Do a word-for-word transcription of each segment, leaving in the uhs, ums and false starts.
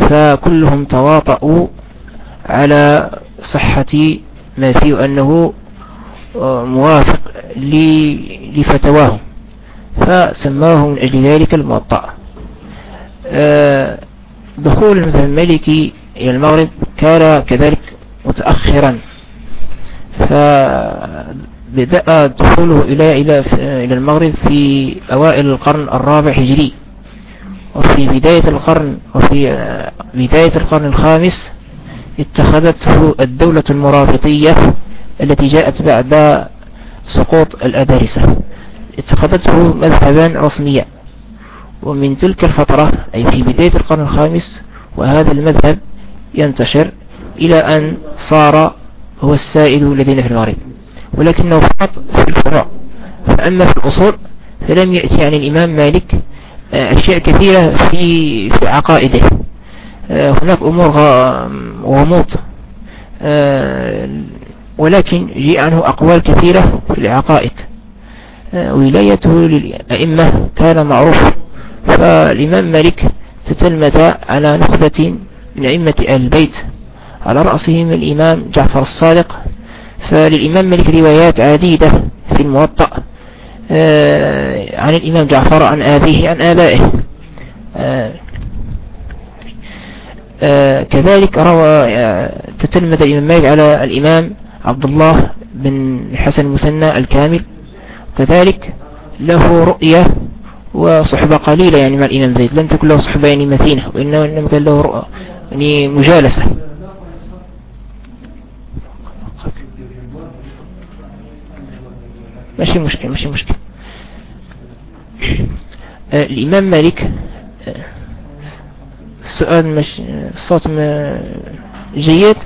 فكلهم تواطؤوا على صحة ما فيه أنه موافق لفتواهم، فسماه من أجل ذلك الموطأ. دخول المذهب المالكي إلى المغرب كان كذلك متأخرا، فبدأ دخوله إلى إلى إلى المغرب في أوائل القرن الرابع هجري، وفي بداية القرن وفي بداية القرن الخامس اتخذته الدولة المرابطية التي جاءت بعد سقوط الأدارسة، اتخذته مذهبا رسميا. ومن تلك الفترة أي في بداية القرن الخامس وهذا المذهب ينتشر إلى أن صار هو السائد لدينا في المغرب، ولكنه فقط في الفروع. فأما في الأصول فلم يأتي عن الإمام مالك أشياء كثيرة في في عقائده. هناك أمور غموض، ولكن جاء عنه أقوال كثيرة في العقائد. ولايته للأئمة كان معروف، فالإمام مالك تتلمذ على نخبة من أئمة أهل البيت، على رأسهم الإمام جعفر الصادق. فللإمام مالك روايات عديدة في الموطأ عن الإمام جعفر، عن أبيه، عن آبائه. كذلك روى تتلمذ الإمام مالك على الإمام عبد الله بن الحسن المثنى الكامل، كذلك له رؤية وصحبة قليلة يعني مع الإمام زيد، لم تكن له صحبة يعني مثينة، وإنما كان له رؤية يعني مجالسة. ماشي مشكلة ماشي مشكلة. الإمام مالك السؤال مش الصوت جيد.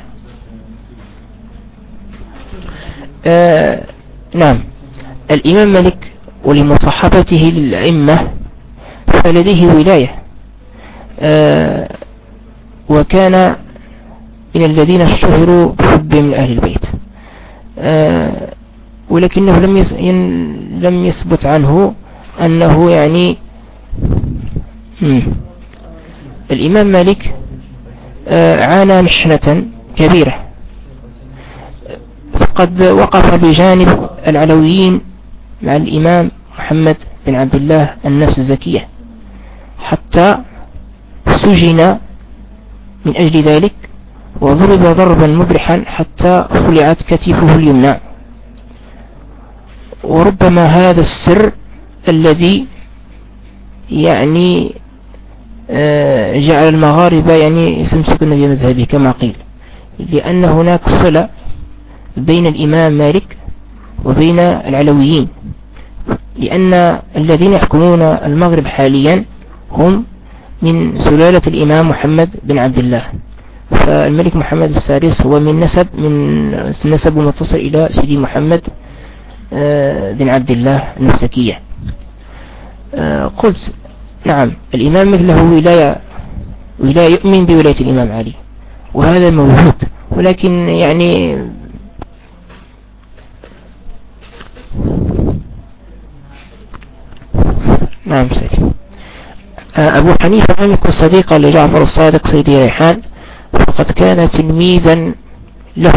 آه نعم، الإمام مالك ولمصاحبته للأئمة فلديه ولاية، آه وكان من الذين اشتهروا بحب من أهل البيت، آه ولكنه لم لم يثبت عنه أنه يعني مم. الإمام مالك آه عانى محنة كبيرة، فقد وقف بجانب العلويين مع الإمام محمد بن عبد الله النفس الزكية، حتى سجن من أجل ذلك، وضرب ضربا مبرحا حتى خلعت كتفه اليمنى. وربما هذا السر الذي يعني جعل المغاربة يعني يستمسكون بمذهبه كما قيل، لأن هناك صلة بين الإمام مالك وبين العلويين، لأن الذين يحكمون المغرب حاليا هم من سلالة الإمام محمد بن عبد الله. فالملك محمد السادس هو من نسب من نسب متصل إلى سيدي محمد بن عبد الله النسكية. قلت نعم، الإمام مالك له ولاية ولاية يؤمن بولاية الإمام علي، وهذا موجود، ولكن يعني نعم سيدي. أبو حنيفة لم يكن صديقا لجعفر الصادق سيدي ريحان، فقد كان تلميذا له.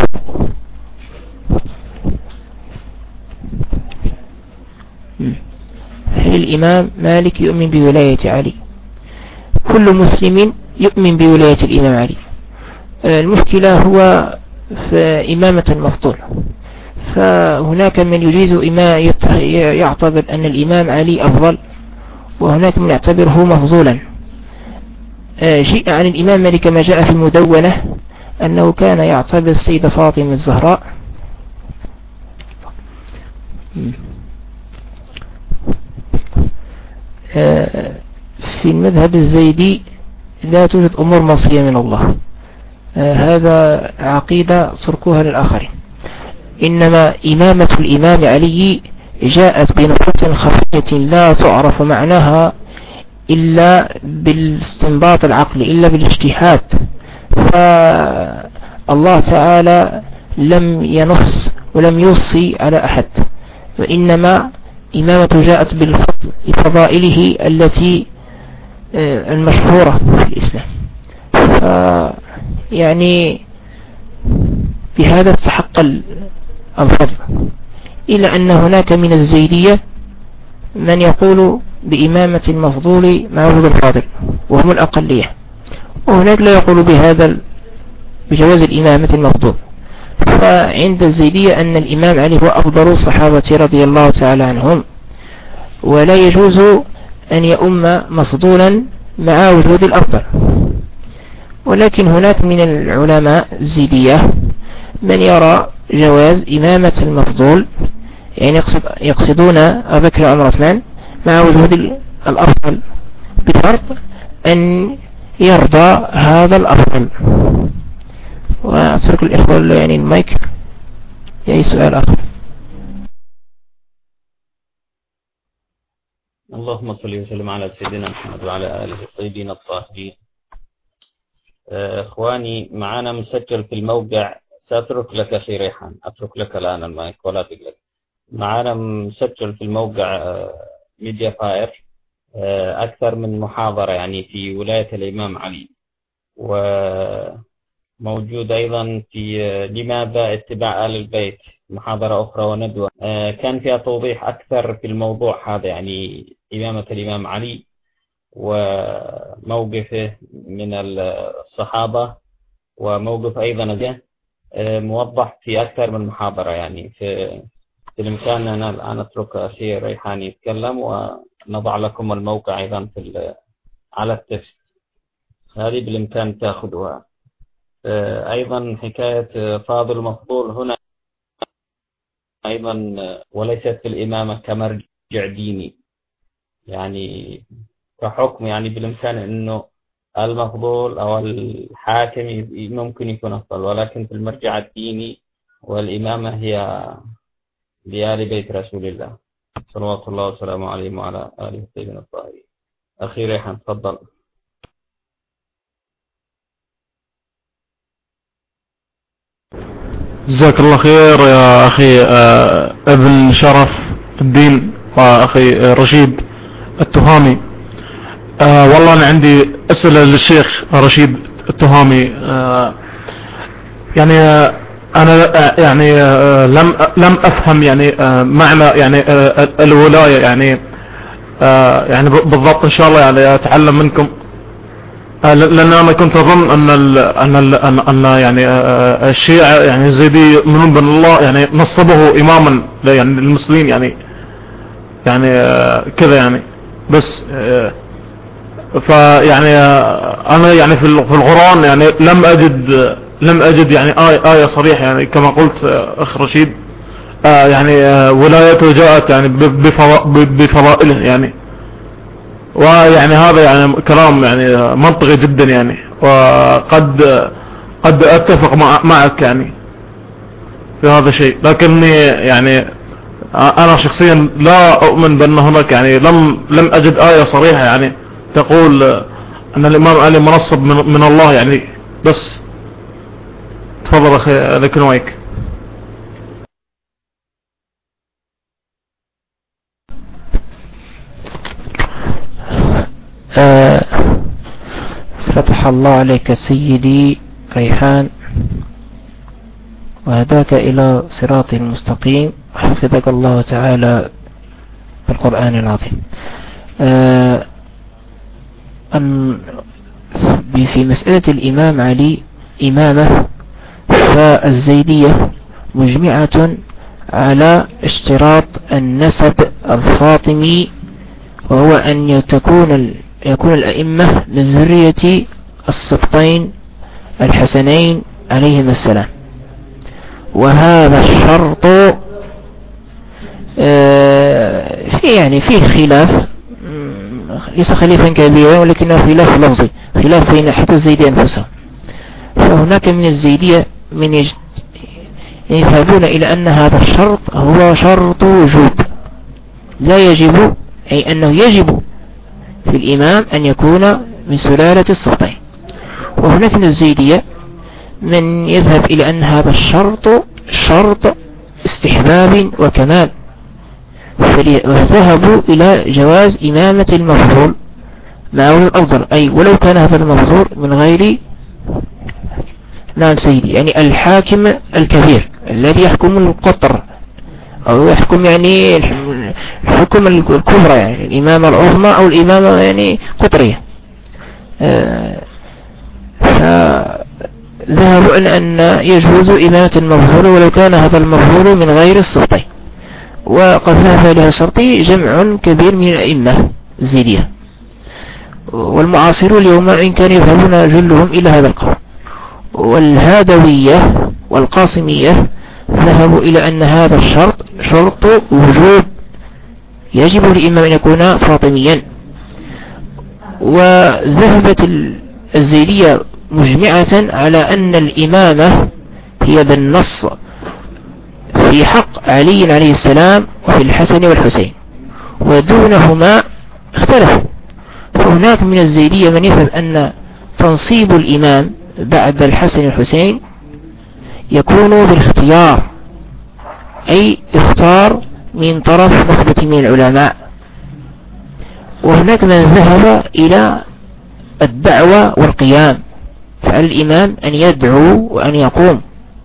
هل الإمام مالك يؤمن بولاية علي؟ كل مسلم يؤمن بولاية الإمام علي. المشكلة هو في إمامة المفضول، فهناك من يجيز إما يعتبر أن الإمام علي أفضل، وهناك من يعتبره مفضولا. جاء عن الإمام مالك ما جاء في المدونة أنه كان يعتبر السيدة فاطمة الزهراء في المذهب الزيدي لا توجد أمور مصرية من الله، هذا عقيدة تركوها للآخرين. إنما إمامة الإمام علي جاءت بنقطة خفية لا تعرف معناها إلا بالاستنباط العقلي، إلا بالاجتهاد. فالله تعالى لم ينص ولم يوصي على أحد، وإنما إمامة جاءت بالفضل لفضائله التي المشهورة في الإسلام. يعني بهذا استحق الفضل، إلا أن هناك من الزيدية من يقول بإمامة المفضول مع وجود الفاضل وهم الأقلية، وهناك لا يقول بهذا بجواز الإمامة المفضول. فعند الزيدية أن الإمام علي هو أفضل الصحابة رضي الله تعالى عنهم، ولا يجوز أن يؤم مفضولا مع وجود الأفضل. ولكن هناك من العلماء الزيدية من يرى جواز إمامة المفضول، يعني يقصد يقصدون أبا بكر وعمر وعثمان مع وجود الأفضل، بشرط أن يرضى هذا الأفضل. وأترك الإخوة يعني المايك أي سؤال آخر. اللهم صل وسلم على سيدنا محمد وعلى آله الطيبين الطاهرين. إخواني معنا مسجل في الموقع، سأترك لك أخي ريحان، أترك لك الآن المايك ولا تقلق. معنا مسجل في الموقع ميديا فاير أكثر من محاضرة يعني في ولاية الإمام علي، وموجود أيضا في لماذا اتباع آل البيت محاضرة أخرى وندوة كان فيها توضيح أكثر في الموضوع هذا، يعني إمامة الإمام علي وموقفه من الصحابة، وموقف أيضا موضح في أكثر من محاضرة. يعني في الإمكان أنا الآن أترك أخي ريحان يتكلم، ونضع لكم الموقع أيضا في على التكست، هذه بالإمكان تأخذها. أيضا حكاية فاضل مفضول هنا أيضا وليست في الإمامة كمرجع ديني، يعني كحكم يعني بالإمكان أنه المفضول أو الحاكم ممكن يكون أفضل، ولكن في المرجع الديني والإمامة هي لآل بيت رسول الله صلوات الله وسلامه عليهم وعلى آله الطيبين الطاهرين. أخي ريحان تفضل. جزاك الله خير يا أخي ابن شرف الدين وأخي رشيد التهامي. آه والله أنا عندي أسئلة للشيخ رشيد التهامي. آه يعني آه أنا آه يعني آه لم لم أفهم يعني آه معنى يعني آه الولاية، يعني آه يعني بالضبط إن شاء الله يعني أتعلم منكم، آه لأن أنا كنت أظن أن ال أن ال أن, أن يعني آه الشيعة يعني الزيدي من بن الله يعني نصبه إماما يعني للمسلمين، يعني يعني آه كذا يعني. بس آه فيعني انا يعني في القرآن يعني لم اجد لم اجد يعني آية, آية صريحة يعني كما قلت اخ رشيد، آه يعني آه ولايته جاءت يعني بفضائله يعني، ويعني هذا يعني كلام يعني منطقي جدا يعني، وقد قد اتفق مع معك يعني في هذا الشيء، لكني يعني انا شخصيا لا اؤمن بان هناك يعني لم لم اجد آية صريحة يعني تقول ان الامام علي منصب من, من الله يعني. بس تفضل اخي لك المايك. آه فتح الله عليك سيدي ريحان، وهداك الى صراط مستقيم، حفظك الله تعالى بالقرآن العظيم. آه في مسألة الإمام علي إمامة، فالزيدية مجمعة على اشتراط النسب الفاطمي، وهو أن تكون يكون الأئمة من ذرية السبطين الحسنين عليهما السلام. وهذا الشرط في يعني فيه خلاف، ليس خلافا كبيرا ولكنه خلاف لفظي، خلاف بين حتى الزيدية أنفسهم. فهناك من الزيدية من يذهبون إلى أن هذا الشرط هو شرط وجوب، لا يجب، أي أنه يجب في الإمام أن يكون من سلالة السبطين. وهناك من الزيدية من يذهب إلى أن هذا الشرط شرط استحباب وكمال، وذهبوا إلى جواز إمامة المفضول مع الأفضل، أي ولو كان هذا المفضول من غير نعم سيدي، يعني الحاكم الكبير الذي يحكم القطر أو يحكم يعني الحكم الكبرى، يعني الإمامة العظمى أو الإمامة يعني قطرية. فذهبوا أن يجوز إمامة المظهور ولو كان هذا المظهور من غير السلطي، وقد ذهب لها الشرطي جمع كبير من الأئمة الزيدية، والمعاصرون اليوم إن كان يذهبون جلهم إلى هذا القول. والهادوية والقاسمية ذهبوا إلى أن هذا الشرط شرط وجوب، يجب للإمام أن يكون فاطميا. وذهبت الزيدية مجمعة على أن الإمامة هي بالنص في حق علي عليه السلام وفي الحسن والحسين، ودونهما اختلفوا. فهناك من الزيدية من يفهم أن تنصيب الإمام بعد الحسن والحسين يكون بالاختيار، أي اختار من طرف نخبة من العلماء. وهناك من ذهب إلى الدعوة والقيام، فعلى الإمام أن يدعو وأن يقوم.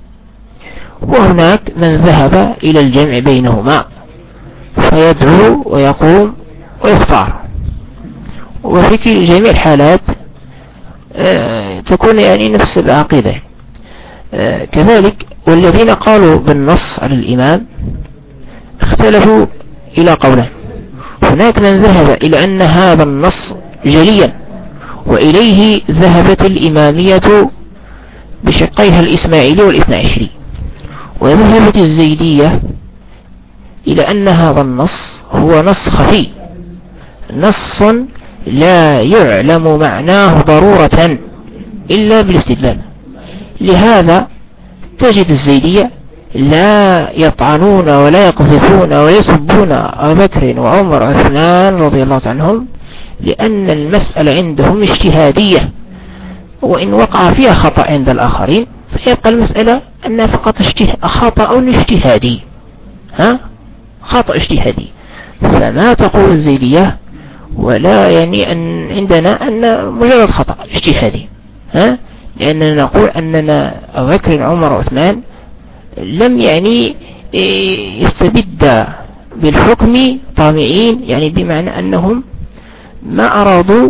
وهناك من ذهب إلى الجمع بينهما، فيدعو ويقوم ويختار. وفي جميع الحالات آه تكون يعني نفس العقيدة. آه كذلك والذين قالوا بالنص على الإمام اختلفوا إلى قولين. هناك من ذهب إلى أن هذا النص جليا، وإليه ذهبت الإمامية بشقيها الإسماعيلي والاثنى عشري. وذهبت الزيدية إلى أن هذا النص هو نص خفي، نص لا يعلم معناه ضرورة إلا بالاستدلال. لهذا تجد الزيدية لا يطعنون ولا يقذفون ولا يسبون أبا بكر وعمر وعثمان رضي الله عنهم، لأن المسألة عندهم اجتهادية، وإن وقع فيها خطأ عند الآخرين فيبقى المسألة أنها فقط خطأ اجتهادي، ها خطأ اجتهادي. فما تقول الزيدية ولا يعني أن عندنا أن مجرد خطأ اجتهادي، ها لأننا نقول أننا أبو بكر عمر وعثمان لم يعني يستبد بالحكم طامعين، يعني بمعنى أنهم ما أرادوا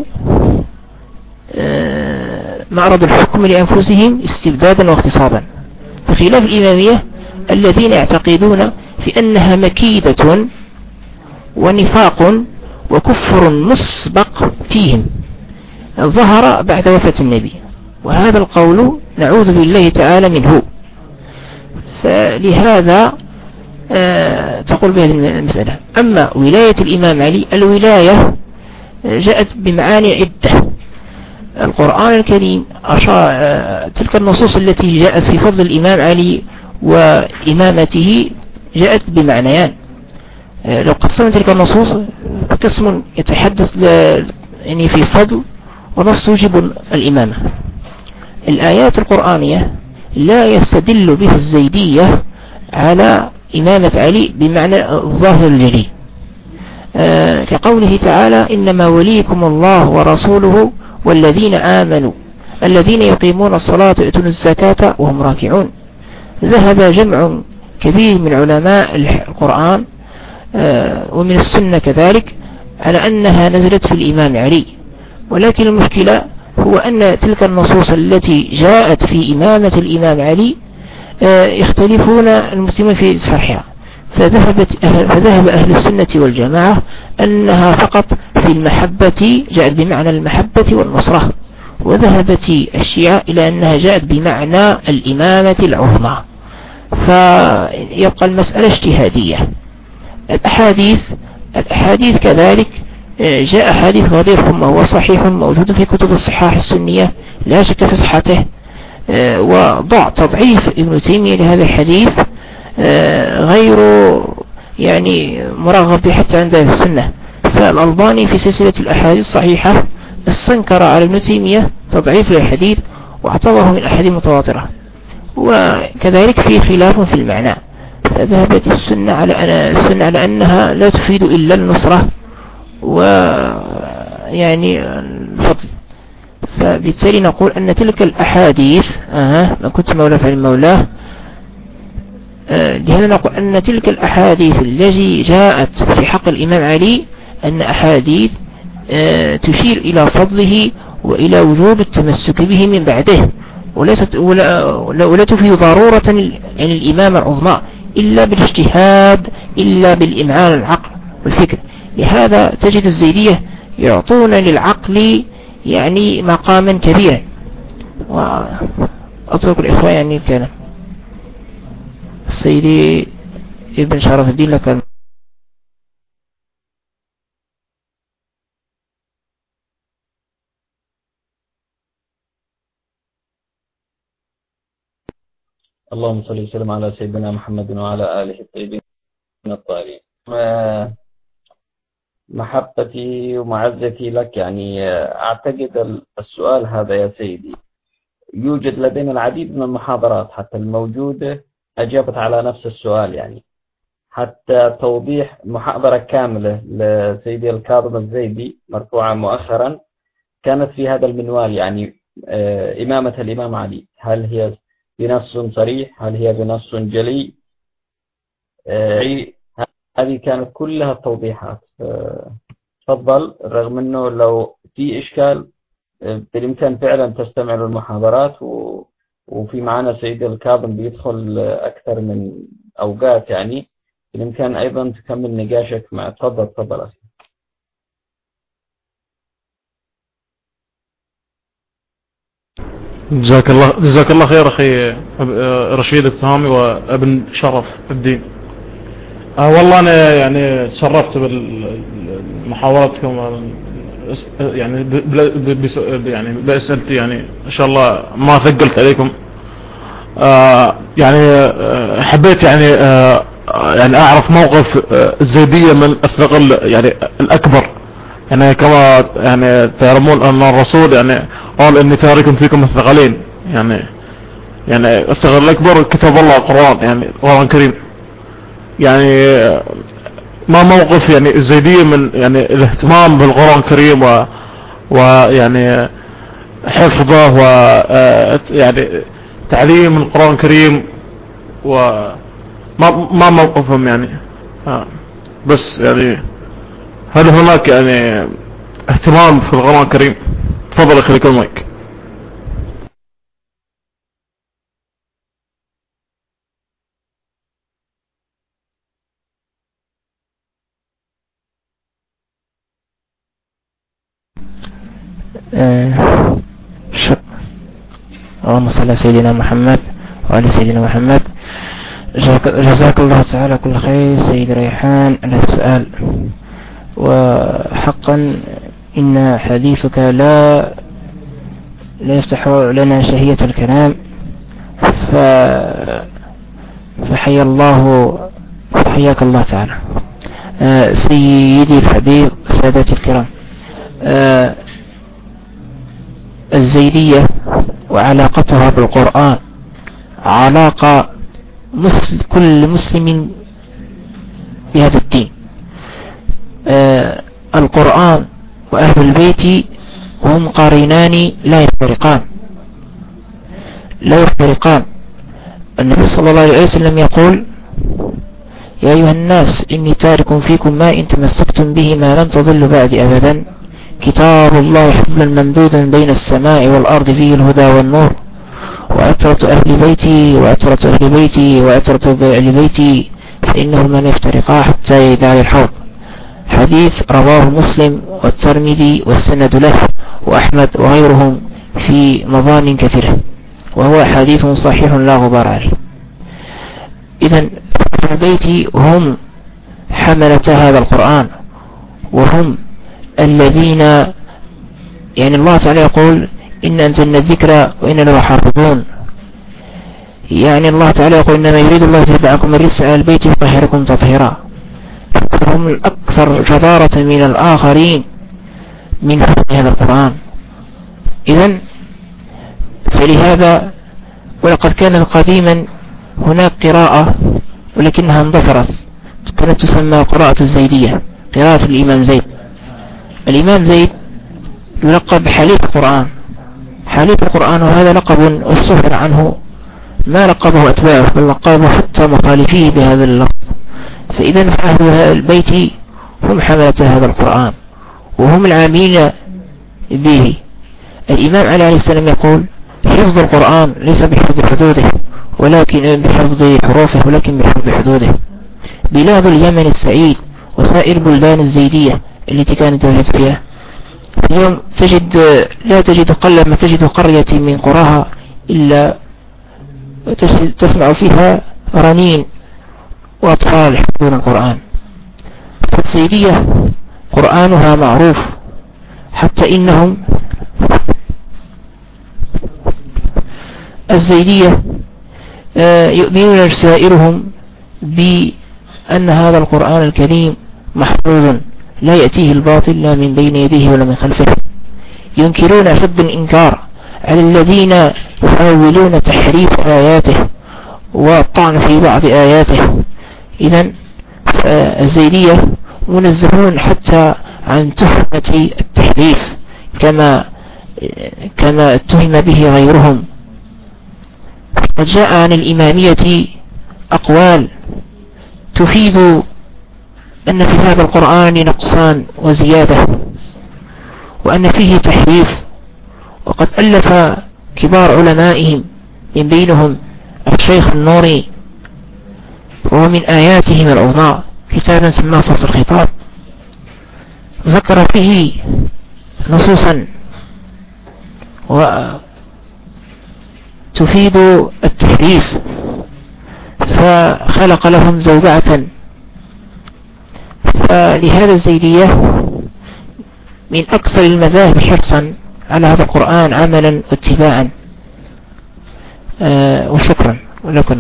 ما أرادوا الحكم لأنفسهم استبدادا واغتصابا، بخلاف الإمامية الذين يعتقدون في أنها مكيدة ونفاق وكفر مسبق فيهم ظهر بعد وفاة النبي، وهذا القول نعوذ بالله تعالى منه. فلهذا آه تقول بهذه المسألة. أما ولاية الإمام علي، الولاية جاءت بمعاني عدة. القرآن الكريم أشار آه تلك النصوص التي جاءت في فضل الإمام علي وإمامته جاءت بمعنيان. آه لو قسمنا تلك النصوص قسم يتحدث يعني في فضل، ونص توجب الإمامة. الآيات القرآنية لا يستدل بها الزيدية على إمامة علي بمعنى الظاهر الجلي، آه كقوله تعالى إنما وليكم الله ورسوله والذين آمنوا الذين يقيمون الصلاة ويؤتون الزكاة وهم راكعون. ذهب جمع كبير من علماء القرآن آه ومن السنة كذلك على أنها نزلت في الإمام علي، ولكن المشكلة هو أن تلك النصوص التي جاءت في إمامة الإمام علي يختلفون المسلمين في صحيحها. فذهبت أهل فذهب أهل السنة والجماعة أنها فقط في المحبة، جاءت بمعنى المحبة والنصرة، وذهبت الشيعة إلى أنها جاءت بمعنى الإمامة العظمى. فيبقى المسألة اجتهادية. الأحاديث الأحاديث كذلك جاء حديث غدير ثم هو صحيح موجود في كتب الصحاح السنية لا شك في صحته، وضع تضعيف ابن تيمية لهذا الحديث غير يعني مرغب حتى عند السنة. فالألباني في سلسلة الأحاديث الصحيحة استنكر على ابن تيمية تضعيف الحديث واعتبره من الأحاديث المتواترة، وكذلك في خلاف في المعنى. فذهبت السنة على أن السنة على أنها لا تفيد إلا النصرة ويعني الفضل. فبالتالي نقول أن تلك الأحاديث أه ما كنت مولى فعل مولاه. أه لهذا نقول أن تلك الأحاديث التي جاءت في حق الإمام علي أن أحاديث أه تشير إلى فضله وإلى وجوب التمسك به من بعده، وليست ولا, ولا تفيد ضرورة يعني الإمامة العظمى إلا بالاجتهاد، إلا بالإمعان العقل والفكر. لهذا تجد الزيدية يعطون للعقل يعني مقاما كبيرا. وأترك الإخوة يعني الكلام. السيدي ابن شرف الدين لك. اللهم صل وسلم على سيدنا محمد وعلى آله الطيبين الطاهرين. محبتي ومعزتي لك، يعني أعتقد السؤال هذا يا سيدي يوجد لدينا العديد من المحاضرات حتى الموجودة أجابت على نفس السؤال، يعني حتى توضيح محاضرة كاملة لسيدي الكاظم الزيدي مرفوعة مؤخرا كانت في هذا المنوال، يعني إمامة الإمام علي هل هي بنص صريح، هل هي بنص جلي. هذه كانت كلها التوضيحات. تفضل، رغم أنه لو في إشكال بالإمكان فعلا تستمع للمحاضرات، وفي معنا سيد الكاظم بيدخل أكثر من أوقات، يعني بالإمكان أيضا تكمل نقاشك مع. تفضل تفضل أخي. جزاك الله جزاك الله خير أخي رشيد التهامي وابن شرف الدين. أه والله أنا يعني تشرفت بمحاورتكم، يعني يعني بأسئلتي، يعني إن شاء الله ما ثقلت عليكم. أه يعني حبيت يعني أه يعني أعرف موقف الزيدية من الثقل يعني الأكبر، يعني كما يعني تعلمون أن الرسول يعني قال إني تارك فيكم الثقلين، يعني يعني الثقل الأكبر كتاب الله القرآن، يعني القرآن الكريم. يعني ما موقف يعني الزيدية من يعني الاهتمام بالقرآن الكريم و ويعني حفظه و يعني تعليم القرآن الكريم، وما ما موقفهم يعني. بس يعني هل هناك يعني اهتمام في القرآن الكريم؟ تفضل اخي لكم المايك. اللهم صل على سيدنا محمد وعلى سيدنا محمد. جزاك الله تعالى كل خير سيد ريحان على السؤال، وحقا إن حديثك لا لا يفتح لنا شهية الكلام، ف فحيا الله فحياك الله تعالى. آه سيدي الحبيب سادتي الكرام، آه الزيدية وعلاقتها بالقرآن علاقة مسل كل مسلم بهذا الدين. آه القرآن وأهل البيت هم قرينان لا يفترقان لا يفترقان. النبي صلى الله عليه وسلم يقول: يا أيها الناس إني تارك فيكم ما إن تمسكتم به ما لن تضلوا بعد أبدا، كتاب الله حبلا ممدودا بين السماء والأرض فيه الهدى والنور، وأترة أهل بيتي وأترة أهل بيتي وأترة أهل بيتي فإنهما لا يفترقا حتى يدعي الحوض. حديث رواه مسلم والترمذي والسند له وأحمد وغيرهم في مضان كثيرة، وهو حديث صحيح لا غبار عليه. إذن أهل البيت هم حملة هذا القرآن، وهم الذين يعني الله تعالى يقول: إن أنزلنا الذكر وإن له حافظون. يعني الله تعالى يقول: إنما يريد الله يتبعكم الرجس على البيت يطهركم تطهيرا. هم الأكثر جدارة من الآخرين من هذا القرآن. إذن فلهذا ولقد كانت قديما هناك قراءة ولكنها اندثرت، كانت تسمى قراءة الزيدية، قراءة الإمام زيد. الإمام زيد يلقب بحليف القرآن، حليف القرآن، وهذا لقب استغفر عنه ما لقبه أتباعه بل لقبه حتى مخالفيه بهذا اللقب. فإذا فأهل البيت هم حملة هذا القرآن وهم العاملين به. الإمام علي عليه السلام يقول حفظ القرآن ليس بحفظ حدوده ولكن بحفظ حروفه ولكن بحفظ حدوده. بلاد اليمن السعيد وسائر بلدان الزيدية التي كانت توجد فيها اليوم تجد لا تجد قل ما تجد قرية من قراها إلا تسمع فيها رنين وأطفال يحفظون القرآن. فالزيدية قرآنها معروف حتى إنهم الزيدية يؤمنون سائرهم بأن هذا القرآن الكريم محفوظ لا يأتيه الباطل لا من بين يديه ولا من خلفه. ينكرون أشد الإنكار على الذين يحاولون تحريف آياته والطعن في بعض آياته. إذن الزيدية منزهون حتى عن تهمة التحريف كما كما اتهم به غيرهم. قد جاء عن الإمامية أقوال تفيد أن في هذا القرآن نقصان وزيادة وأن فيه تحريف. وقد ألف كبار علمائهم من بينهم الشيخ النوري وهو من آياتهم العظمى كتابا سماه فصل الخطاب، ذكر فيه نصوصا وتفيد التحريف فخلق لهم زوبعة. فلهذا الزيدية من أكثر المذاهب حرصا على هذا القرآن عملا واتباعا. آه وشكرا ولكم.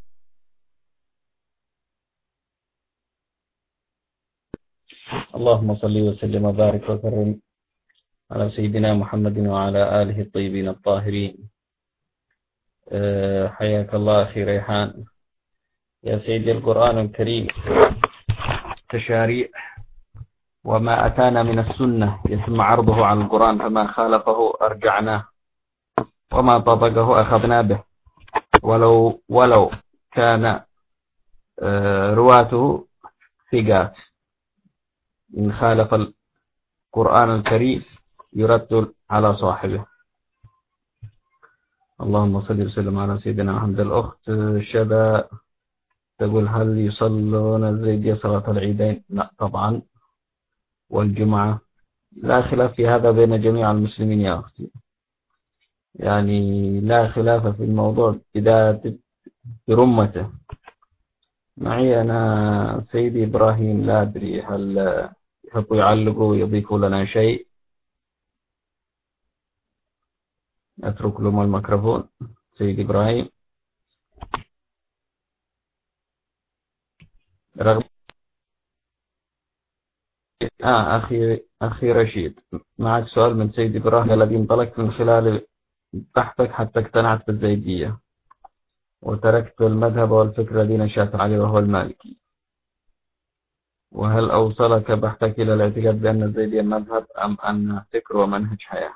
اللهم صل وسلم وبارك وكرم على سيدنا محمد وعلى آله الطيبين الطاهرين. أه حياك الله أخي ريحان. يا سيدي القرآن الكريم تشاريع وما أتانا من السنة يتم عرضه على القرآن فما خالفه أرجعناه وما طبقه أخذنا به ولو ولو كان أه رواته ثقات. إن خالف القرآن الكريم يرد على صاحبه. اللهم صل وسلم على سيدنا محمد. الأخت شذا تقول هل يصلون الزيدية صلاة العيدين؟ لا طبعا، والجمعة لا خلاف في هذا بين جميع المسلمين يا أختي، يعني لا خلاف في الموضوع إذا برمته. معي أنا سيدي إبراهيم لا أدري هل يحبوا يعلقوا ويضيفوا لنا شيء. أترك لهم الميكروفون. سيدي إبراهيم رغم آه أخي أخي رشيد معك سؤال من سيدي إبراهيم الذي انطلقت من خلال بحثك حتى اقتنعت بالزيدية وتركت المذهب والفكر الذي نشأت عليه وهو المالكي، وهل أوصلك بحثك إلى الاعتقاد بأن الزيدية مذهب أم أن فكر ومنهج حياة؟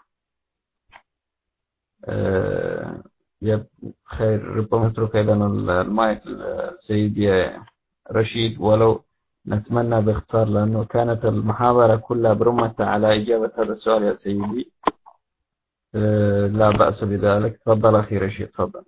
أه يب خير، ربما نترك أيضا المايك سيدي رشيد ولو نتمنى باختصار لأنه كانت المحاضرة كلها برمة على إجابة هذا السؤال يا سيدي. أه لا بأس بذلك. تفضل أخي رشيد تفضل.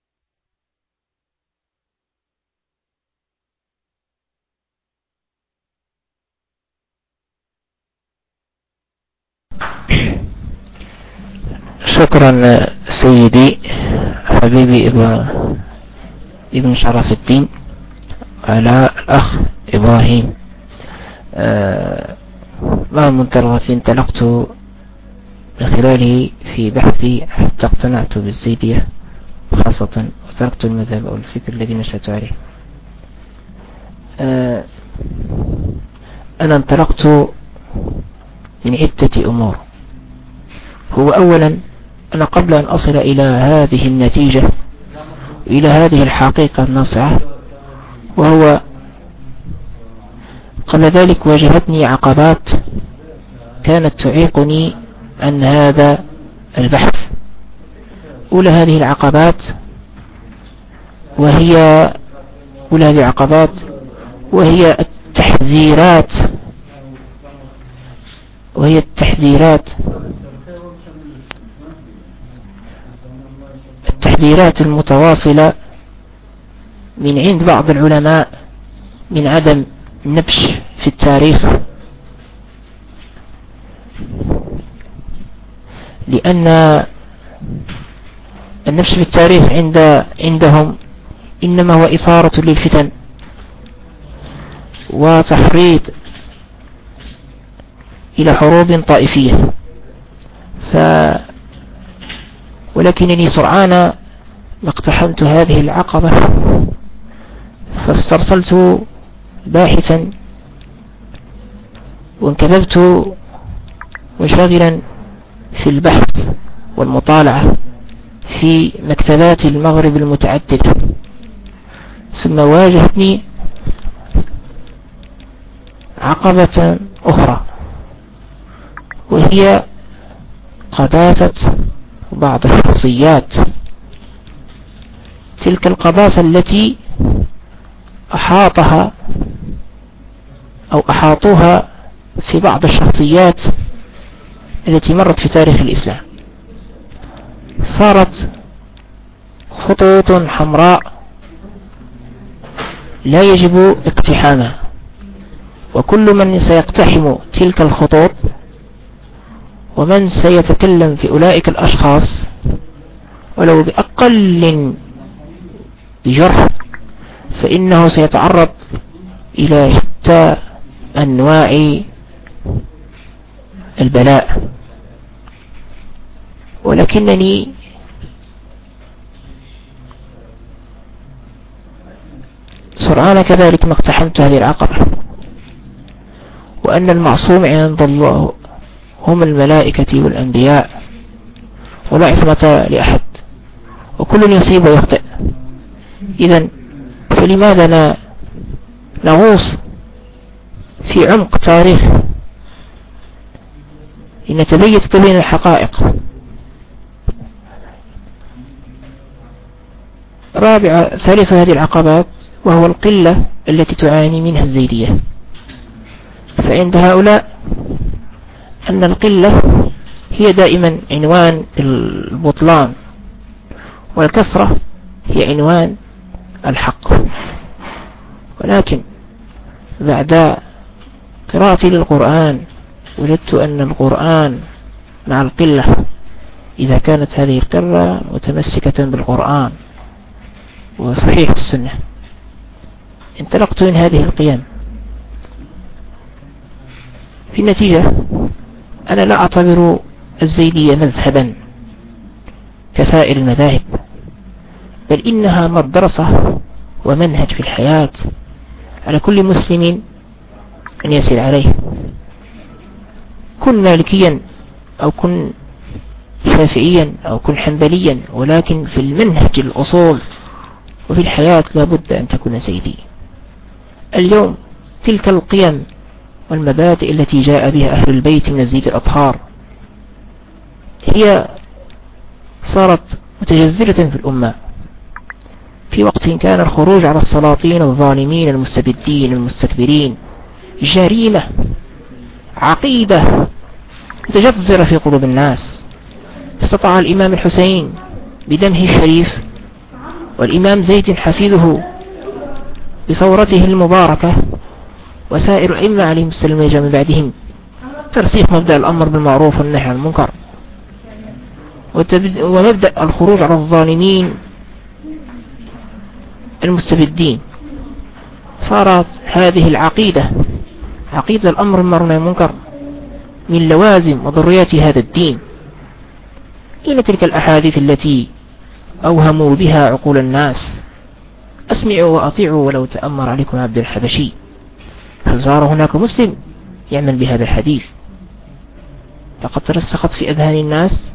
شكرا سيدي حبيبي ابن شرف الدين على الأخ إبراهيم. ما منطلقات انطلقت من خلاله في بحثي حتى اقتنعت بالزيدية خاصة وتركت المذهب أو الفكر الذي نشأت عليه. أنا انطلقت من عدة أمور. هو أولا أنا قبل أن أصل إلى هذه النتيجة إلى هذه الحقيقة الناصعة، وهو قبل ذلك واجهتني عقبات كانت تعيقني عن هذا البحث أولى هذه العقبات وهي أولى هذه العقبات وهي التحذيرات وهي التحذيرات التحذيرات المتواصلة من عند بعض العلماء من عدم النبش في التاريخ، لأن النبش في التاريخ عند عندهم إنما هو إثارة للفتن وتحريض إلى حروب طائفية. ف ولكنني سرعان ما اقتحمت هذه العقبة فاسترسلت باحثا وانكببت منشغلا في البحث والمطالعة في مكتبات المغرب المتعددة، ثم واجهتني عقبة أخرى وهي قداسة بعض الشخصيات، تلك القداسة التي أحاطها أو أحاطوها في بعض الشخصيات التي مرت في تاريخ الإسلام، صارت خطوط حمراء لا يجب اقتحامها، وكل من سيقتحم تلك الخطوط ومن سيتكلم في أولئك الأشخاص ولو بأقل جرح فإنه سيتعرض إلى شتى أنواع البلاء. ولكنني سرعان كذلك ما اقتحمت هذه العقبة، وأن المعصوم عند الله هم الملائكة والأنبياء ولا عصمة لأحد وكل يصيب ويخطئ. إذن فلماذا لا نغوص في عمق تاريخ لنتبين تبين الحقائق. رابع ثالث هذه العقبات وهو القلة التي تعاني منها الزيدية. فعند هؤلاء أن القلة هي دائما عنوان البطلان والكثرة هي عنوان الحق. ولكن بعد قراءتي للقرآن وجدت أن القرآن مع القلة إذا كانت هذه القلة متمسكة بالقرآن وصحيح السنة. انطلقت من هذه القيم. في النتيجة أنا لا أعتبر الزيدية مذهبا كسائر المذاهب، بل إنها مدرسة ومنهج في الحياة على كل مسلم أن يسير عليه، كن مالكيا أو كن شافعيا أو كن حنبليا، ولكن في المنهج الأصول وفي الحياة لابد أن تكون زيدي. اليوم تلك القيم والمبادئ التي جاء بها أهل البيت من الزيد الأطهار هي صارت متجذرة في الأمة في وقت كان الخروج على السلاطين الظالمين المستبدين المستكبرين جريمة عقيدة متجذرة في قلوب الناس. استطاع الإمام الحسين بدمه الشريف والإمام زيد حفيده بثورته المباركة وسائر أئمة عليهم السلام من بعدهم ترسيخ مبدأ الأمر بالمعروف والنهي عن المنكر ومبدأ الخروج على الظالمين المستبدين. صارت هذه العقيدة عقيدة الأمر بالمعروف والنهي عن المنكر من لوازم وضروريات هذا الدين. أين تلك الأحاديث التي أوهموا بها عقول الناس؟ أسمعوا وأطيعوا ولو تأمر عليكم عبد الحبشي. هل صار هناك مسلم يعمل بهذا الحديث؟ لقد ترسخت في أذهان الناس.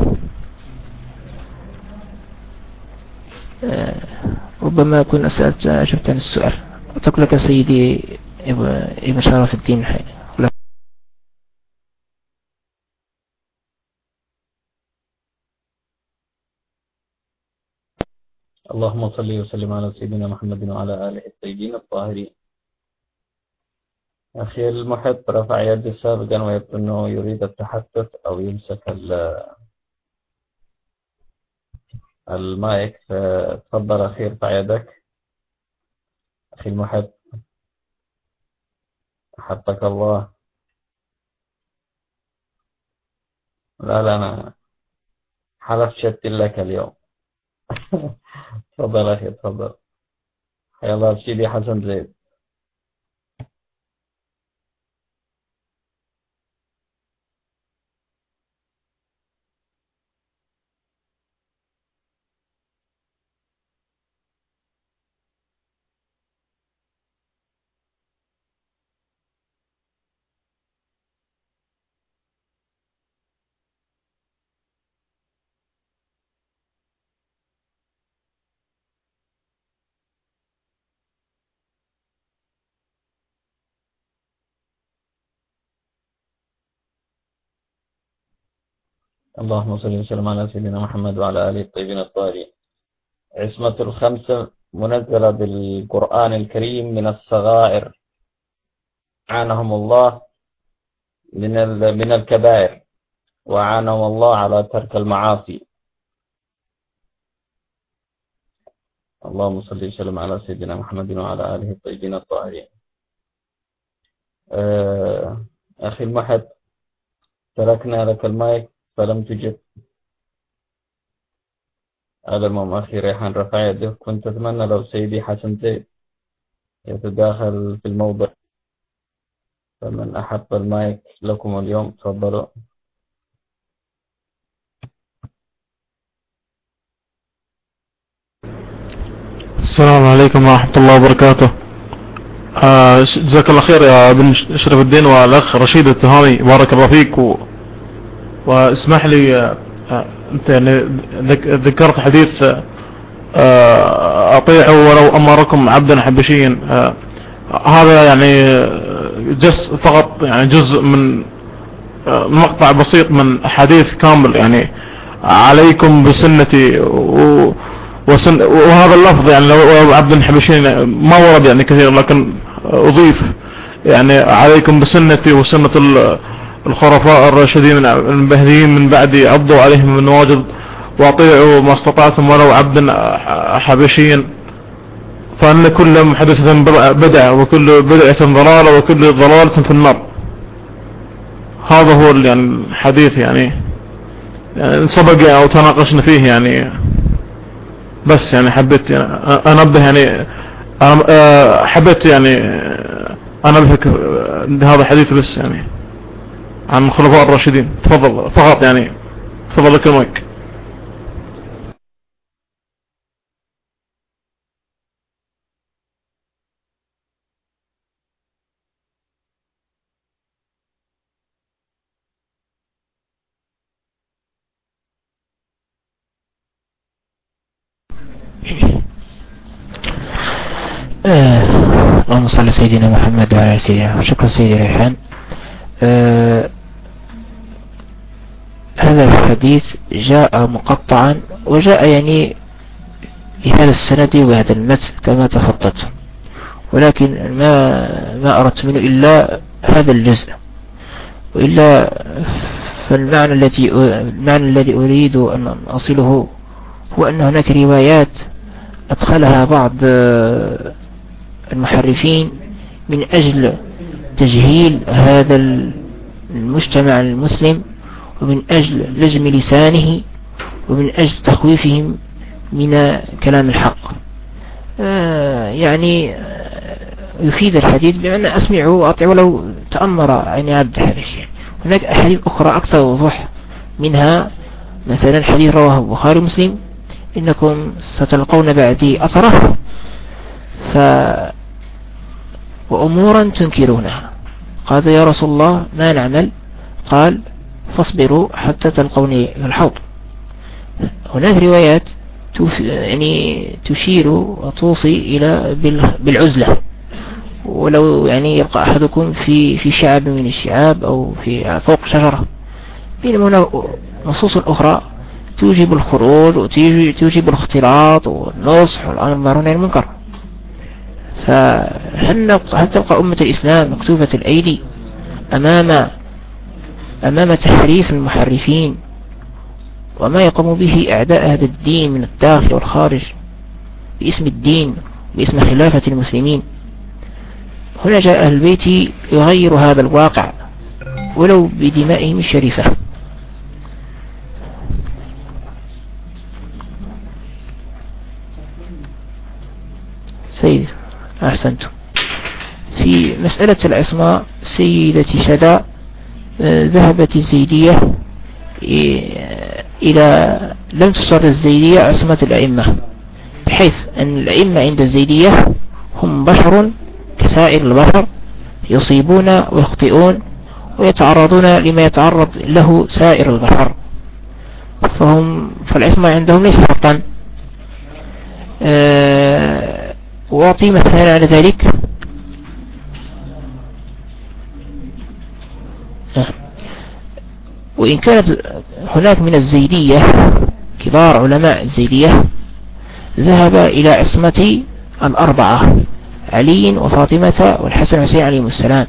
آه ربما أكون أسألت أجبت عن السؤال. أترك لك سيدي ابن شرف الدين حي. اللهم صل وسلم على سيدنا محمد وعلى آله الطيبين الطاهرين. أخي المحب رفع يده سابقا ويبدو أنه يريد التحدث أو يمسك المايك، فتفضل أخي ارفع يدك. أخي المحب أحبك الله. لا لا أنا حلف شت لك اليوم. تفضل أخي تفضل. حيا الله سيدي حسن زيد. اللهم صل وسلم على سيدنا محمد وعلى آله الطيبين الطاهرين. عصمة الخمسة منزلة بالقرآن الكريم من الصغائر، عانهم الله من من الكبائر، وعانهم الله على ترك المعاصي. اللهم صل وسلم على سيدنا محمد وعلى آله الطيبين الطاهرين. أخي المحب تركنا لك المايك فلم تجب. هذا المهم أخي ريحان رفع يده. كنت أتمنى لو سيدي حسن زيد يتداخل في الموضوع، فمن أحب المايك لكم اليوم تفضلوا. السلام عليكم ورحمة الله وبركاته. آه، جزاك الله خير يا ابن شرف الدين والأخ رشيد التهامي، بارك الله فيك. و... واسمح لي، آه، أنت يعني ذكرت حديث آه، أطيعوا ولو أمركم عبدا حبشيا. آه، هذا يعني جزء فقط، يعني جزء من آه، مقطع بسيط من حديث كامل، يعني عليكم بسنتي و... وسن... وهذا اللفظ يعني لو عبد حبشين ما ورد يعني كثير، لكن أضيف يعني عليكم بسنتي وسنة الخلفاء الراشدين المهديين من بعدي، عضوا عليهم من واجب واطيعوا ما استطعتم ولو عبد حبشيا، فأن كل محدثة بدعة وكل بدعة ضلالة وكل ضلالة في النار. هذا هو يعني الحديث، يعني, يعني سبق أو تناقشنا فيه يعني، بس يعني حبيت يعني أنبه، يعني أنا حبيت يعني أنبهك هذا الحديث بس يعني عن الخلفاء الراشدين. تفضل فقط يعني، تفضل لك المايك. اللهم صل على سيدنا محمد وعلى سيدنا. شكرا سيدي ريحان. آه هذا الحديث جاء مقطعا وجاء يعني بهذا السند وهذا المتن كما تفضلت، ولكن ما ما أردت منه إلا هذا الجزء، وإلا فالمعنى الذي المعنى الذي أريد أن أصله هو أن هناك روايات أدخلها بعض المحرفين من أجل تجهيل هذا المجتمع المسلم، ومن أجل لجم لسانه، ومن أجل تخويفهم من كلام الحق. آه يعني يفيد الحديث بمعنى أسمعوا وأطيعوا ولو تأمر عن عبد حبشي. هناك أحاديث أخرى أكثر وضوح منها، مثلا حديث رواه البخاري ومسلم: إنكم ستلقون بعدي أثرة ف وأمورا تنكرونها. قال يا رسول الله ما نعمل؟ قال فاصبروا حتى تلقوني في الحوض. هناك روايات يعني تشير وتوصي إلى بالعزلة، ولو يعني يلقى أحدكم في في شعب من الشعاب أو في فوق شجرة. بينما هناك نصوص أخرى توجب الخروج وتوجب الاختلاط والنصح والأمر بالمعروف والنهي عن المنكر. فهل تبقى أمة الإسلام مكتوبة الأيدي أمام أمام تحريف المحرفين وما يقوم به أعداء هذا الدين من الداخل والخارج باسم الدين باسم خلافة المسلمين؟ هنا جاء أهل البيت يغير هذا الواقع ولو بدمائهم الشريفة. سيد أحسنتم. في مسألة العصمة سيدة شدا ذهبت الزيدية إلى لم تصر الزيدية عصمة الأئمة، بحيث أن الأئمة عند الزيدية هم بشر كسائر البشر يصيبون ويخطئون ويتعرضون لما يتعرض له سائر البشر، فهم فالعصمة عندهم ليس شرطا. أه وأعطي مثلا على ذلك. أه وإن كانت هناك من الزيدية كبار علماء الزيدية ذهب إلى عصمة الأربعة علي وفاطمة والحسن والحسين عليهم السلام،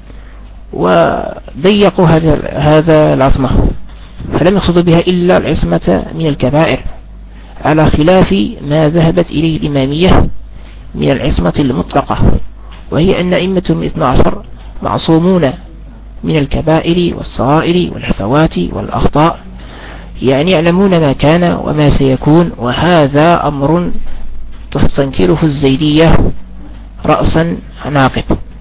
وضيقوا هذا هذا العصمة، فلم يقصدوا بها إلا العصمة من الكبائر، على خلاف ما ذهبت إليه الإمامية من العصمة المطلقة، وهي أن أئمتهم اثنى عشر معصومون من الكبائر والصغائر والهفوات والأخطاء، يعني يعلمون ما كان وما سيكون، وهذا أمر تستنكره الزيدية رأسا عاقب.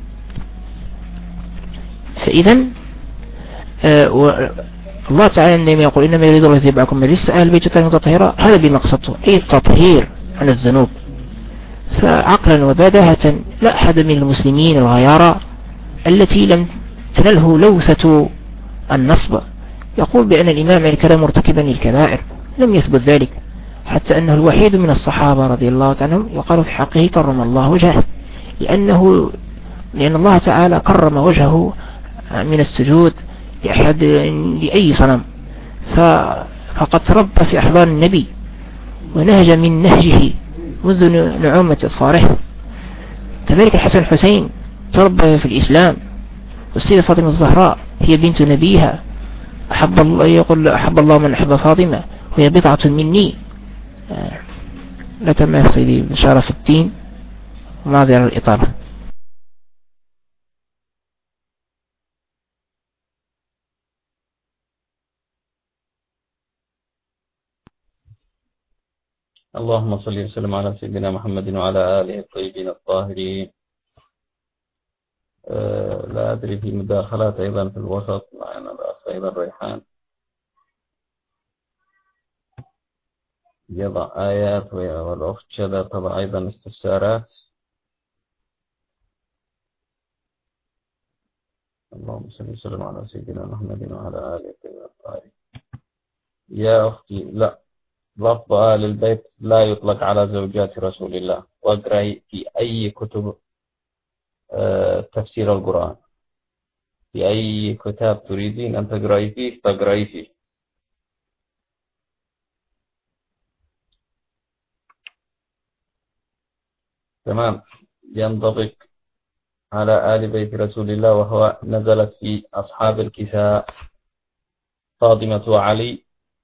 فإذا آه الله تعالى عندما يقول إنما يريد الله يتبعكم من رجس أهل البيت وطهيرا تطهيرا، هذا بمقصده أي التطهير عن الذنوب. فعقلا وبداهة لا أحد من المسلمين الغيارى التي لم تنله لوثة النصب يقول بأن الإمام علي كان مرتكبا للكبائر، لم يثبت ذلك، حتى أنه الوحيد من الصحابة رضي الله عنهم يقال في حقه كرم الله وجهه، لأنه لأن الله تعالى كرم وجهه من السجود لأحد لأي صنم، فقد تربى في أحضان النبي ونهج من نهجه منذ نعومة إصفاره. كذلك الحسن الحسين تربى في الإسلام، والسيدة فاطمة الزهراء هي بنت نبيها، أحب الله يقول أحب الله من أحب فاطمة وهي بضعة مني. لا تمام سيدي بشرف الدين ومعذرة الإطالة. اللهم صل وسلم على سيدنا محمد وعلى آله الطيبين الطاهرين. أه لا أدري في مداخلات أيضا في الوسط معنا الأخ أيضا ريحان يضع آيات، والأخت شذا طبع أيضا استفسارات. اللهم صل وسلم على سيدنا محمد وعلى آله الطيبين الطاهرين. يا أختي لا، لفظ آل البيت لا يطلق على زوجات رسول الله، واقرأي في أي كتب تفسير القرآن، في أي كتاب تريدين أن تقرأي فيه تقرأي فيه. تمام. ينطبق على آل بيت رسول الله، وهو نزلت في أصحاب الكساء فاطمة وعلي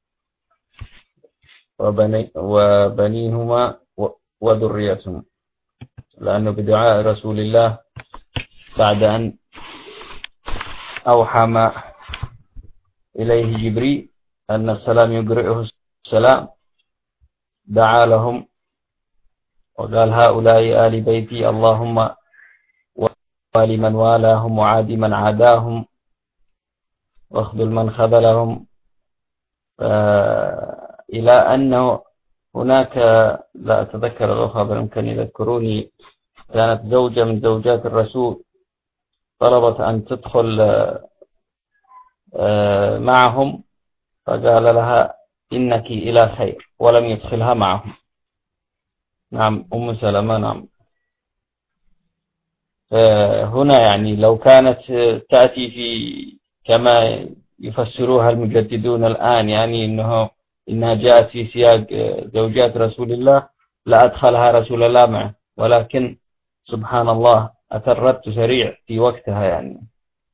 وبني وبنيهما وذريتهم، لأنه بدعاء رسول الله بعد أن أوحى إليه جبريل أن السلام يقرئه السلام، دعا لهم وقال هؤلاء آل بيتي اللهم والي من والاهم وعادي من عاداهم واخذل من خذلهم، إلى أنه هناك لا أتذكر الأخوة بالإمكان يذكروني، كانت زوجة من زوجات الرسول طلبت أن تدخل معهم، فقال لها إنك إلى خير، ولم يدخلها معهم. نعم أم سلمة. نعم. هنا يعني لو كانت تأتي في كما يفسروها المجددون الآن، يعني أنه إنها جاءت في سياق زوجات رسول الله لأدخلها رسول الله معه، ولكن سبحان الله أتردت سريع في وقتها يعني.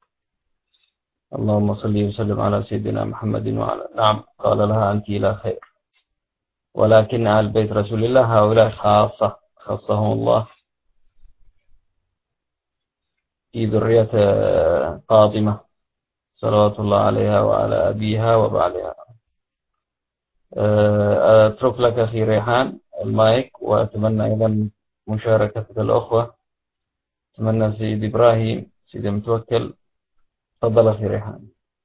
اللهم صل وسلم على سيدنا محمد وعلى نعم. قال لها أنت إلى خير، ولكن أهل بيت رسول الله هؤلاء خاصة خصهم الله في ذرية فاطمة صلوات الله عليها وعلى أبيها وبعلها. أترك لك أخي ريحان المايك، وأتمنى أيضا مشاركة الأخوة. أتمنى سيد إبراهيم، سيد متوكل، تفضل أخي ريحان.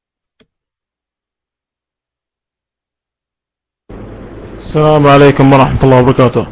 السلام عليكم ورحمة الله وبركاته.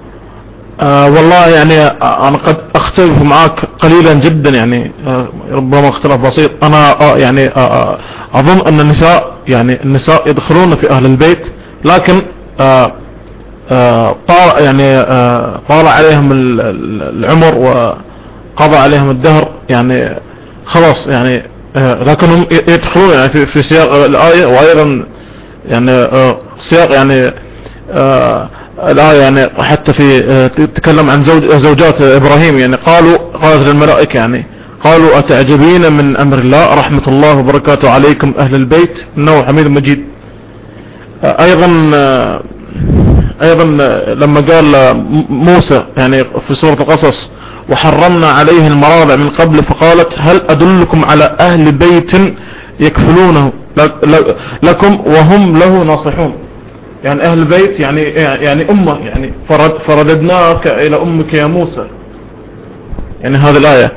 آه والله يعني أنا قد أختلف معك قليلا جدا يعني، آه ربما اختلاف بسيط. أنا آه يعني آه أظن أن النساء يعني النساء يدخلون في أهل البيت، لكن آه آه طال يعني آه طال عليهم العمر وقضى عليهم الدهر يعني خلاص يعني، آه لكنهم يدخلون يعني في, في سياق الآية، وأيضا يعني آه سياق يعني آه الآية يعني حتى في آه تتكلم عن زوج زوجات إبراهيم يعني قالوا قالت للملائكة يعني قالوا أتعجبين من أمر الله رحمة الله وبركاته عليكم أهل البيت إنه حميد مجيد. آه أيضا آه أيضا لما قال موسى يعني في سورة القصص وحرمنا عليه المراضع من قبل، فقالت هل أدلكم على أهل بيت يكفلونه لكم وهم له ناصحون. يعني أهل بيت يعني يعني أمة يعني فرد فرددناك إلى أمك يا موسى، يعني هذه الآية.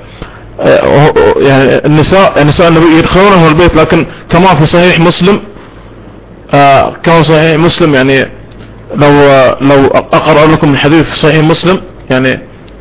يعني النساء النساء النبي يدخلون أهل البيت، لكن كما في صحيح مسلم آه كما صحيح مسلم يعني لو لو أقرأ لكم الحديث في صحيح مسلم يعني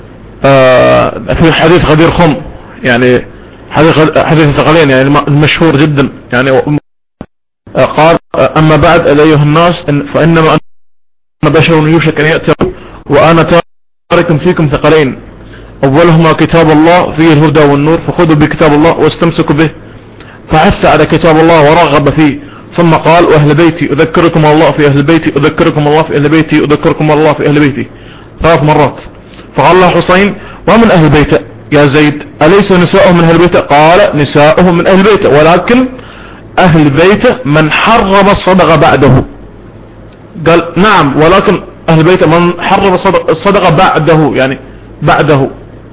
آه في حديث غدير خم يعني حديث حديث الثقلين يعني المشهور جدا يعني آه قال أما بعد أيها الناس فإنما أنا بشر يوشك أن يأتي وأنا تارك فيكم ثقلين أولهما كتاب الله فيه الهدى والنور فخذوا بكتاب الله واستمسكوا به، فعث على كتاب الله ورغب فيه، ثم قال وأهل بيتي أذكركم الله في أهل بيتي أذكركم الله في أهل بيتي أذكركم الله في أهل بيتي ثلاث مرات. فقال الله حسين ومن أهل بيته يا زيد أليس نساؤه من أهل بيته؟ قال نساؤه من أهل بيته ولكن أهل بيته من حرم الصدقة بعده. قال نعم ولكن أهل بيته من حرم الصدقة بعده يعني بعده،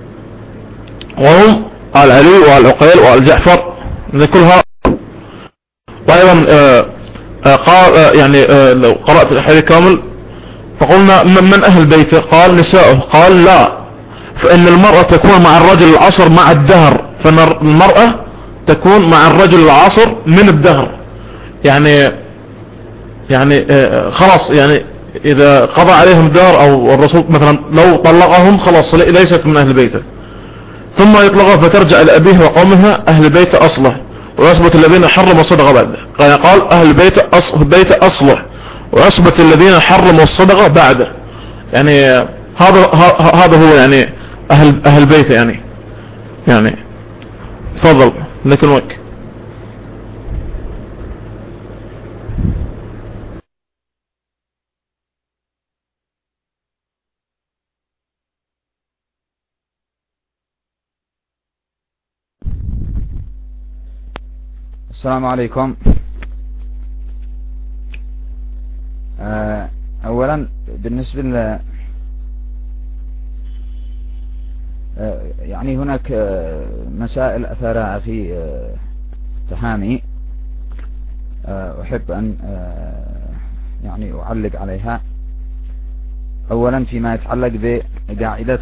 وهم آل علي وآل عقيل وآل جعفر كلها. وأيضا آآ آآ قال آآ يعني آآ لو قرأت الحديث كامل فقلنا من أهل بيته؟ قال نساؤه. قال لا، فإن المرأة تكون مع الرجل العصر مع الدهر، فإن المرأة تكون مع الرجل العصر من الدهر يعني يعني خلاص يعني إذا قضى عليهم الدهر أو الرسول مثلا لو طلقهم خلاص ليست من أهل بيته، ثم يطلقها فترجع لأبيه وقومها أهل بيت أصله، ويثبت الذين حرموا الصدقة بعده. قال أهل بيت أصله بيت أصله ويثبت الذين حرموا الصدقة بعده. يعني هذا هذا هو يعني أهل أهل بيت يعني يعني تفضل لكن وك. السلام عليكم. أولا بالنسبة ل يعني هناك مسائل أثارها في تحامي أحب أن يعني أعلق عليها. أولا فيما يتعلق بقاعدة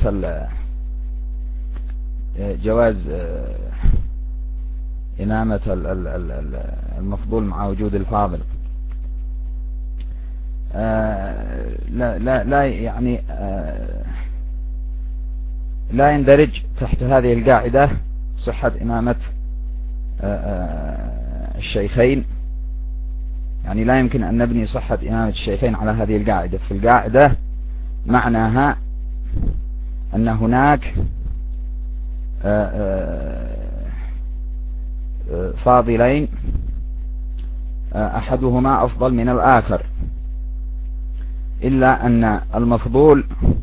جواز إمامة المفضول مع وجود الفاضل، لا لا لا يعني لا يندرج تحت هذه القاعدة صحة إمامة الشيخين، يعني لا يمكن أن نبني صحة إمامة الشيخين على هذه القاعدة. في القاعدة معناها أن هناك فاضلين أحدهما أفضل من الآخر، إلا أن المفضول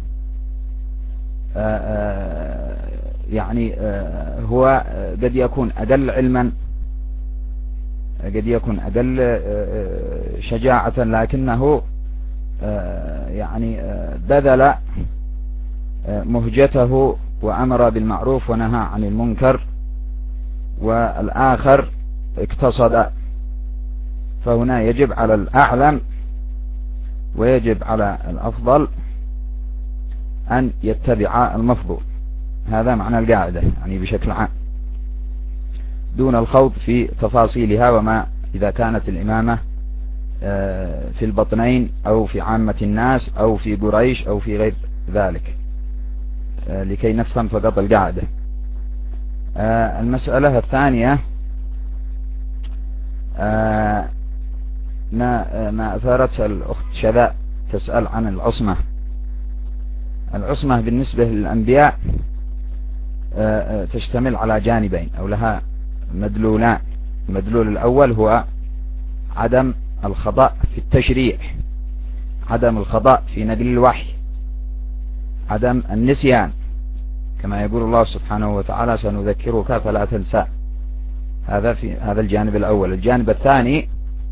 يعني هو قد يكون أقل علما، قد يكون أقل شجاعة، لكنه يعني بذل مهجته وأمر بالمعروف ونهى عن المنكر، والآخر اقتصد. فهنا يجب على الأعلم ويجب على الأفضل أن يتبع المفضول. هذا معنى القاعدة يعني بشكل عام، دون الخوض في تفاصيلها، وما إذا كانت الإمامة في البطنين أو في عامة الناس أو في قريش أو في غير ذلك، لكي نفهم فقط القاعدة. المسألة الثانية ما ما أثارت الأخت شذاء تسأل عن العصمة. العصمة بالنسبة للأنبياء تشتمل على جانبين أو لها مدلولان. المدلول الأول هو عدم الخطأ في التشريع، عدم الخطأ في نقل الوحي، عدم النسيان، كما يقول الله سبحانه وتعالى سنذكرك فلا تنسى. هذا في هذا الجانب الأول. الجانب الثاني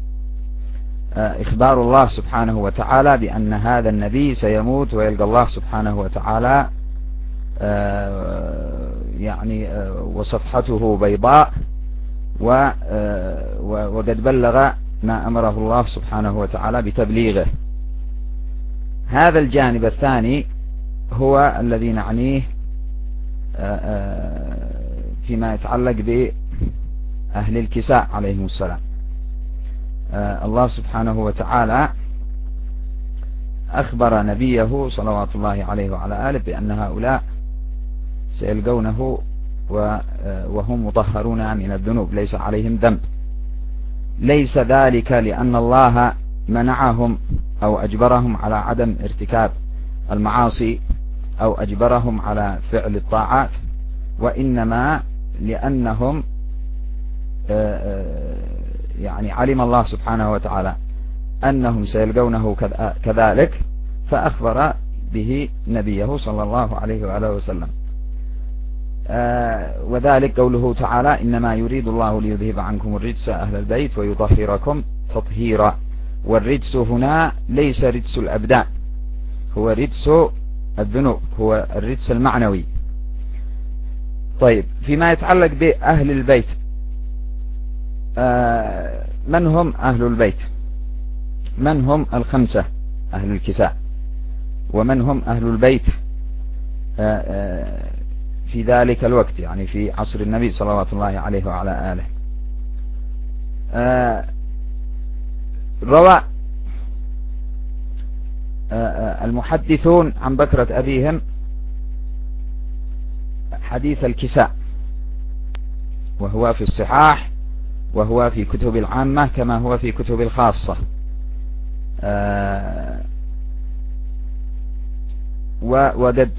إخبار الله سبحانه وتعالى بأن هذا النبي سيموت ويلقى الله سبحانه وتعالى يعني وصفحته بيضاء وقد بلغ ما أمره الله سبحانه وتعالى بتبليغه. هذا الجانب الثاني هو الذي نعنيه فيما يتعلق بأهل الكساء عليهم السلام. الله سبحانه وتعالى أخبر نبيه صلوات الله عليه وعلى آله بأن هؤلاء سيلقونه وهم مطهرون من الذنوب، ليس عليهم ذنب. ليس ذلك لأن الله منعهم أو أجبرهم على عدم ارتكاب المعاصي أو أجبرهم على فعل الطاعات، وإنما لأنهم يعني علم الله سبحانه وتعالى أنهم سيلقونه كذلك، فأخبر به نبيه صلى الله عليه وآله وسلم. وذلك قوله تعالى إنما يريد الله ليذهب عنكم الرجس أهل البيت ويطهركم تطهيرا. والرجس هنا ليس رجس الأبدان، هو رجس الذنوب، هو الرجس المعنوي. طيب، فيما يتعلق بأهل البيت، من هم أهل البيت؟ من هم الخمسة أهل الكساء؟ ومن هم أهل البيت في ذلك الوقت، يعني في عصر النبي صلوات الله عليه وعلى آله؟ روى المحدثون عن بكرة أبيهم حديث الكساء، وهو في الصحاح وهو في كتب العامة كما هو في كتب الخاصة. وقد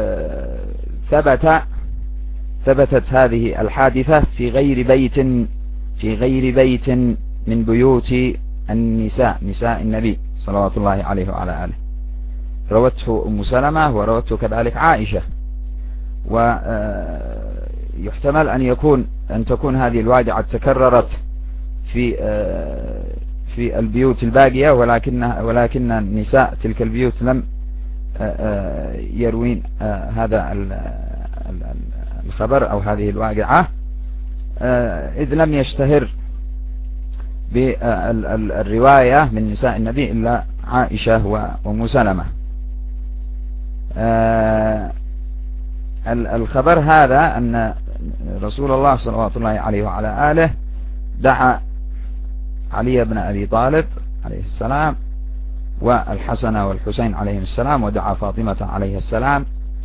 ثبت ثبتت هذه الحادثة في غير بيت في غير بيت من بيوت النساء نساء النبي صلوات الله عليه وعلى آله. روته أم سلمة وروته كذلك عائشة. ويحتمل أن يكون أن تكون هذه الواقعة تكررت في في البيوت الباقية، ولكن ولكن النساء تلك البيوت لم يروين هذا الخبر أو هذه الواقعة، إذ لم يشتهر بالرواية من نساء النبي إلا عائشة وأم سلمة. الخبر هذا أن رسول الله صلوات الله عليه وعلى آله دعا علي بن أبي طالب عليه السلام والحسن والحسين عليهم السلام، ودعا فاطمة عليه السلام،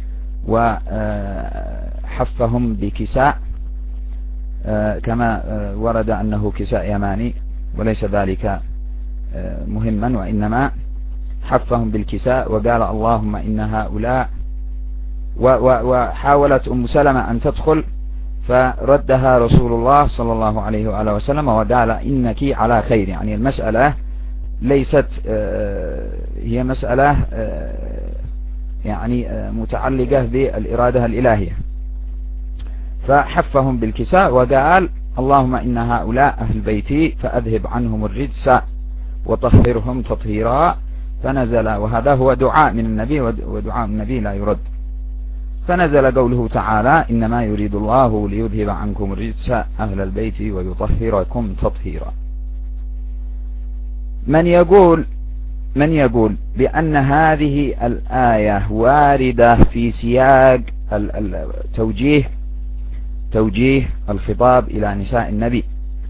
وحفهم بكساء كما ورد أنه كساء يماني، وليس ذلك مهما، وإنما حفهم بالكساء وقال اللهم إن هؤلاء. وحاولت أم سلمة أن تدخل فردها رسول الله صلى الله عليه وآله وسلم وقال إنك على خير، يعني المسألة ليست هي مسألة يعني متعلقة بالإرادة الإلهية. فحفهم بالكساء وقال اللهم إن هؤلاء أهل بيتي فأذهب عنهم الرجس وطهرهم تطهيرا، فنزل، وهذا هو دعاء من النبي ودعاء النبي لا يرد. فنزل قوله تعالى إنما يريد الله ليذهب عنكم الرجس أهل البيت ويطهركم تطهيرا. من يقول من يقول بأن هذه الآية واردة في سياق التوجيه توجيه الخطاب إلى نساء النبي.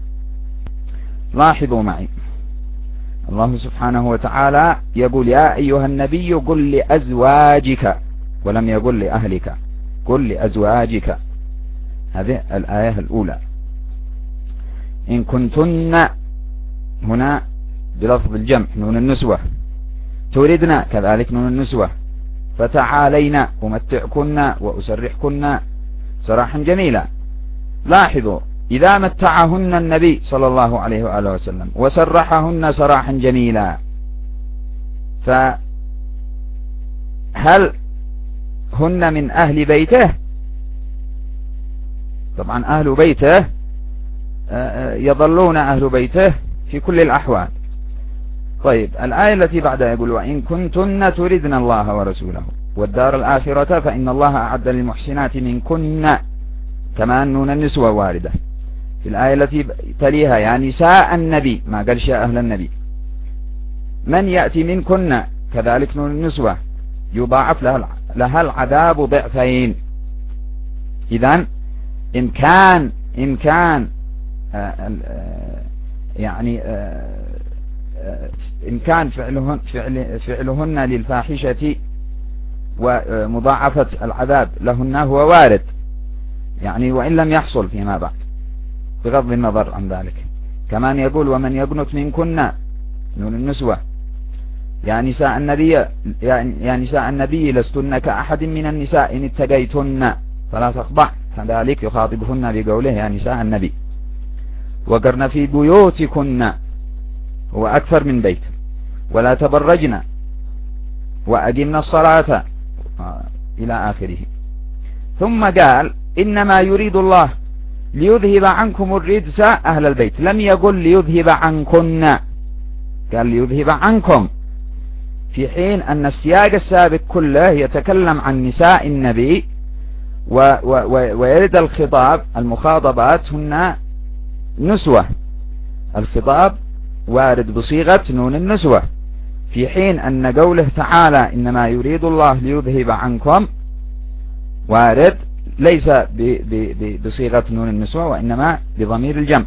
لاحظوا معي، الله سبحانه وتعالى يقول يا أيها النبي قل لأزواجك، ولم يقل لأهلك، قل لأزواجك. هذه الآية الأولى. إن كنتن هنا بلفظ الجمع نون النسوة، تريدنا كذلك نون النسوة، فتعالينا أمتعكن وأسرحكن سراحا جميلا. لاحظوا إذا متعهن النبي صلى الله عليه وآله وسلم وسرحهن سراحا جميلا، فهل هن من أهل بيته؟ طبعا أهل بيته يظلون أهل بيته في كل الأحوال. طيب الآية التي بعدها يقول وإن كنتن تردن الله ورسوله والدار الآخرة فإن الله أعد للمحسنات منكن، كما نون النسوة واردة. في الآية التي تليها يا نساء النبي، ما قالش يا أهل النبي. من يأتي منكن كذلك نون النسوة يضاعف لها العذاب ضعفين. إذن إن كان إن كان يعني إن كان فعلهن, فعل فعلهن للفاحشة ومضاعفة العذاب لهن هو وارد، يعني وإن لم يحصل فيما بعد بغض النظر عن ذلك. كمان يقول ومن يقنت منكن نون النسوة يا نساء النبي يا نساء النبي لستن كأحد من النساء إن اتقيتن فلا تخضع، كذلك يخاطبهن بقوله يا نساء النبي. وقرن في بيوتكن هو أكثر من بيت، ولا تبرجن وأقمنا الصلاة إلى آخره. ثم قال إنما يريد الله ليذهب عنكم الرجس أهل البيت، لم يقل ليذهب عنكن، قال ليذهب عنكم، في حين أن السياق السابق كله يتكلم عن نساء النبي و و و ويرد الخطاب المخاطبات هن نسوة، الخطاب وارد بصيغة نون النسوة، في حين أن قوله تعالى إنما يريد الله ليذهب عنكم وارد ليس ب ب ب بصيغة نون النسوة وإنما بضمير الجمع.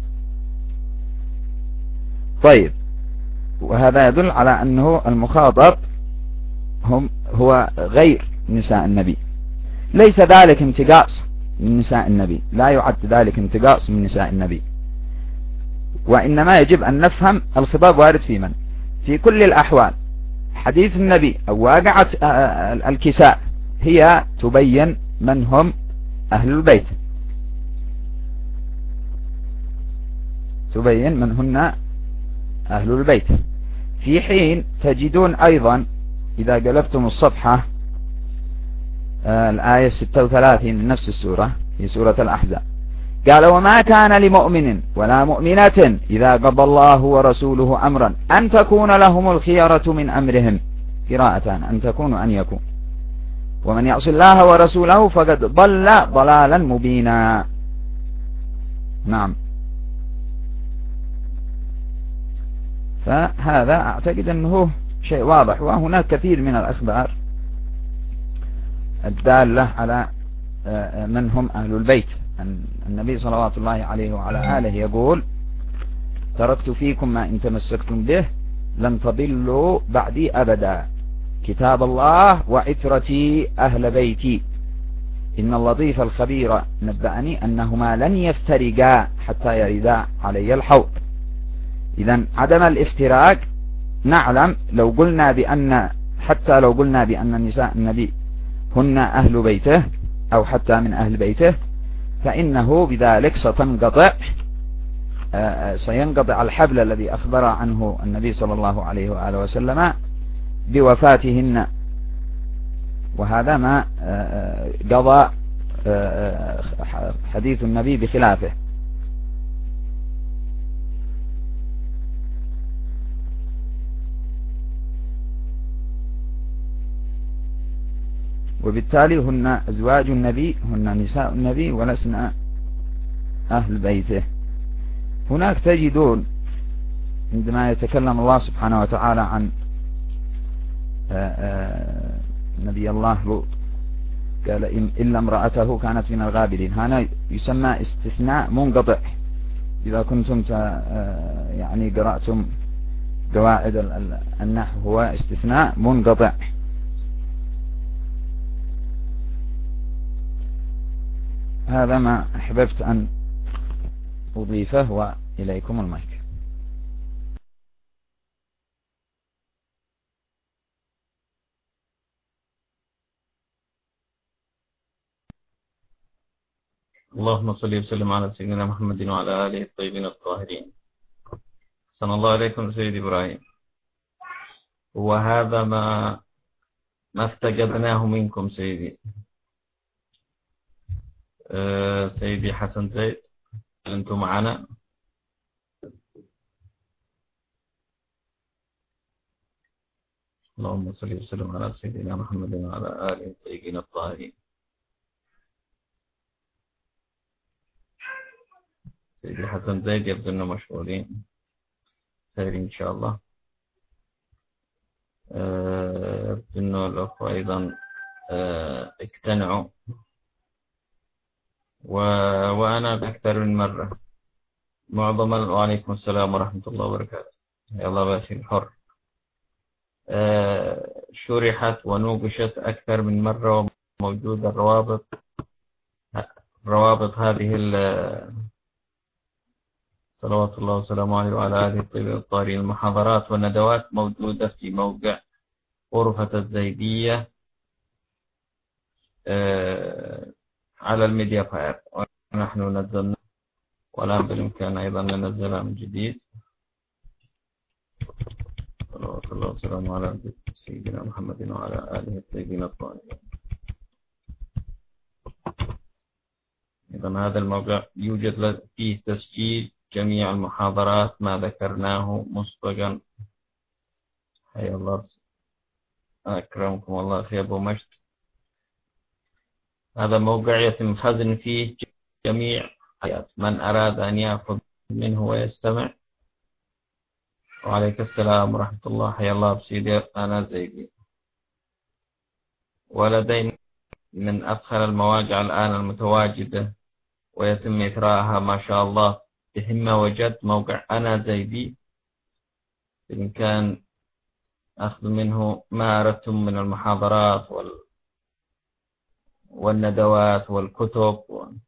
طيب، وهذا يدل على أنه المخاطب هم هو غير نساء النبي. ليس ذلك انتقاص من نساء النبي، لا يعد ذلك انتقاص من نساء النبي، وإنما يجب أن نفهم الخطاب وارد في من؟ في كل الأحوال. حديث النبي أو واقعة الكساء هي تبين من هم أهل البيت، تبين من هن أهل البيت، في حين تجدون أيضا إذا قلبتم الصفحة الآية ستة وثلاثين من نفس السورة في سورة الأحزاب قال وما كان لمؤمن ولا مؤمنة إذا قضى الله ورسوله أمرا أن تكون لهم الخيرة من أمرهم، قراءتان أن تكون أن يكون، ومن يعص الله ورسوله فقد ضل ضلالا مبينا. نعم، فهذا أعتقد أنه شيء واضح. وهناك كثير من الأخبار الدالة على من هم أهل البيت. النبي صلوات الله عليه وعلى آله يقول تركت فيكم ما إن تمسكتم به لن تضلوا بعدي أبدا، كتاب الله وعترتي أهل بيتي، إن اللطيف الخبير نبأني أنهما لن يفترقا حتى يردا علي الحوض. إذن عدم الافتراق نعلم لو قلنا بأن حتى لو قلنا بأن نساء النبي هن أهل بيته أو حتى من أهل بيته، فإنه بذلك ستنقطع سينقطع الحبل الذي أخبر عنه النبي صلى الله عليه وآله وسلم بوفاتهن، وهذا ما قضى حديث النبي بخلافه. وبالتالي هن أزواج النبي، هن نساء النبي ولسنا أهل بيته. هناك تجدون عندما يتكلم الله سبحانه وتعالى عن نبي الله لوط قال إلا امرأته كانت من الغابرين، هنا يسمى استثناء منقطع. إذا كنتم يعني قرأتم قواعد النحو هو استثناء منقطع. هذا ما أحببت أن أضيفه، وإليكم المايك. اللهم صل وسلم على سيدنا محمد وعلى آله الطيبين الطاهرين. صلى الله عليكم سيد إبراهيم. وهذا ما ما افتقدناه منكم سيدي. أه سيدي حسن زيد، أنتم معنا؟ اللهم صل وسلم على سيدنا محمد وعلى آله الطيبين الطاهرين. سيدي حسن زيد يبدو أنه مشغولين، خير إن شاء الله. يبدو أنه الأخوة أيضا اقتنعوا، و... وأنا أكثر من مرة معظم. وعليكم السلام ورحمة الله وبركاته. يا الله باشي الحر. شرحت ونوقشت أكثر من مرة، وموجودة الروابط روابط هذه صلوات الله وسلامه عليه وعلى آله الطيبين الطاهرين. المحاضرات والندوات موجودة في موقع غرفة الزيدية على الميديا فاير، ونحن نزلنا والآن بالإمكان أيضا ننزلها من جديد. صلوات الله وسلامه على سيدنا محمد وعلى آله الطيبين الطاهرين. إذن هذا الموقع يوجد فيه تسجيل جميع المحاضرات ما ذكرناه مسبقا. حيا الله أكرمكم الله أخي أبو مجد. هذا موقع يتم خزن فيه جميع حيات من أراد أن يأخذ منه ويستمع. وعليك السلام ورحمة الله. حيا الله بسيدي أنا زيدي. ولدينا من أفخر المواقع الآن المتواجدة ويتم إثراءها ما شاء الله بهمة وجد، موقع أنا زيدي. إن كان أخذ منه ما أردتم من المحاضرات وال... والندوات والكتب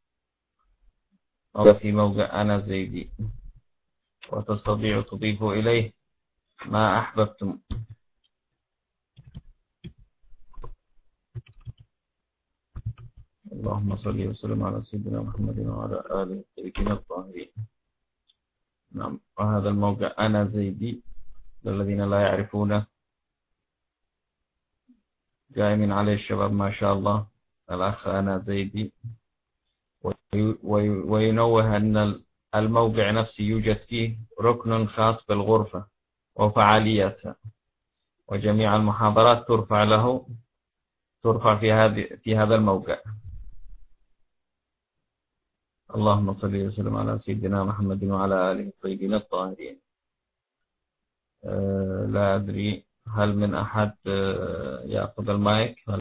و... في موقع أنا زيدي، وتستطيع تضيف إليه ما أحببتم. اللهم صل وسلم على سيدنا محمد وعلى آله الطيبين الطاهرين. نعم، وهذا الموقع أنا زيدي للذين لا يعرفونه، قائمين عليه الشباب ما شاء الله. الأخ أنا زيدي، وينوه أن الموقع نفسه يوجد فيه ركن خاص بالغرفة وفعالياتها، وجميع المحاضرات ترفع له ترفع في هذه في هذا الموقع. اللهم صل وسلم على سيدنا محمد وعلى آله الطيبين الطاهرين. أه لا أدري هل من أحد أه يأخذ المايك؟ هل